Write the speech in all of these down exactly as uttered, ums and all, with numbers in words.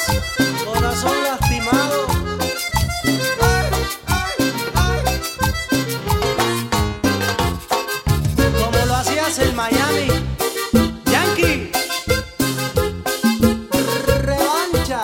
Corazón lastimado. Ay, ay, ay. Como lo hacías en Miami, Yankee. Revancha.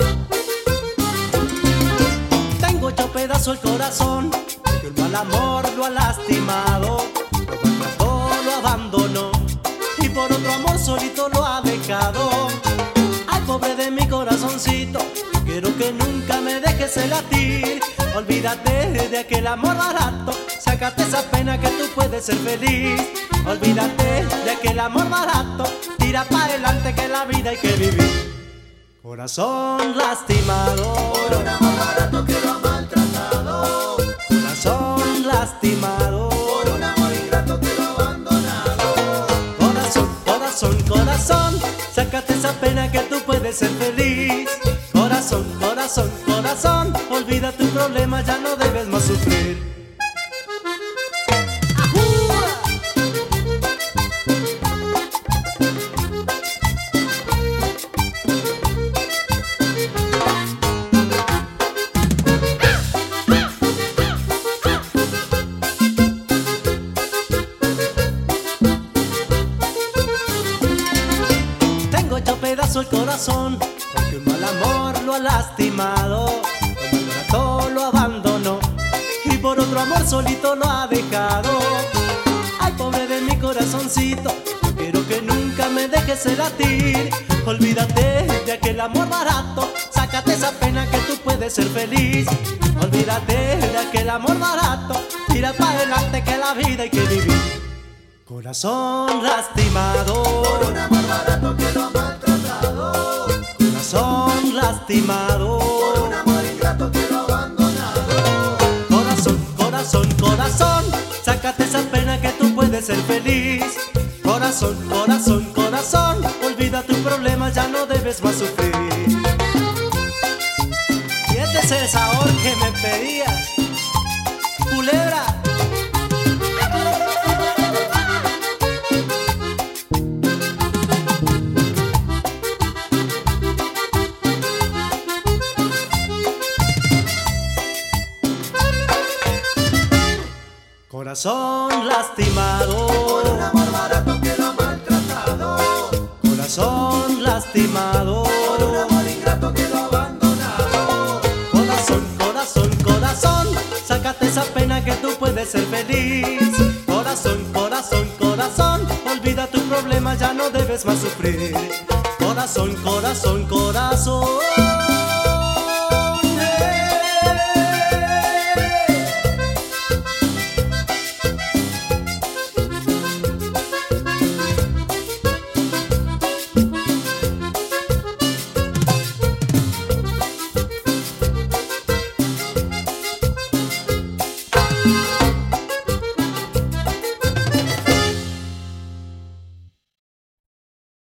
Tengo hecho pedazo el corazón, que el mal amor lo ha lastimado. Lo maltrató, lo abandonó y por otro amor solito lo ha dejado. Ay, pobre de mi corazoncito, quiero que nunca me dejes el latir. Olvídate de aquel amor barato, sácate esa pena que tú puedes ser feliz. Olvídate de aquel amor barato, tira para adelante que la vida hay que vivir. Corazón lastimado Por un amor barato que lo ha maltratado, corazón lastimado, por un amor ingrato que lo ha abandonado. corazón, corazón, corazón, sácate esa pena que tú puedes ser feliz. Corazón, corazón, corazón, olvida tu problema, ya no debes más sufrir. Tengo hecho pedazo el corazón, porque un mal amor lo ha lastimado. Lo maltrató, lo abandonó y por otro amor solito lo ha dejado. Ay, pobre de mi corazoncito, yo quiero que nunca me dejes el latir. Olvídate de aquel amor barato, sácate esa pena que tú puedes ser feliz. Olvídate de aquel amor barato, tira para adelante que la vida hay que vivir. Corazón lastimado, Por un amor barato que lo ha maltratado, corazón lastimado, por un amor ingrato que lo ha abandonado. corazón, corazón, corazón, sácate esa pena que tú puedes ser feliz. Corazón, corazón, corazón, olvida tus problemas, ya no debes más sufrir. Y este es el sabor que me pedías, culebra. Corazón lastimado, Por un amor barato que lo ha maltratado, corazón lastimado, por un amor ingrato que lo ha abandonado. corazón, corazón, corazón, sácate esa pena que tú puedes ser feliz. Corazón, corazón, corazón, olvida tus problemas, ya no debes más sufrir. Corazón, corazón, corazón.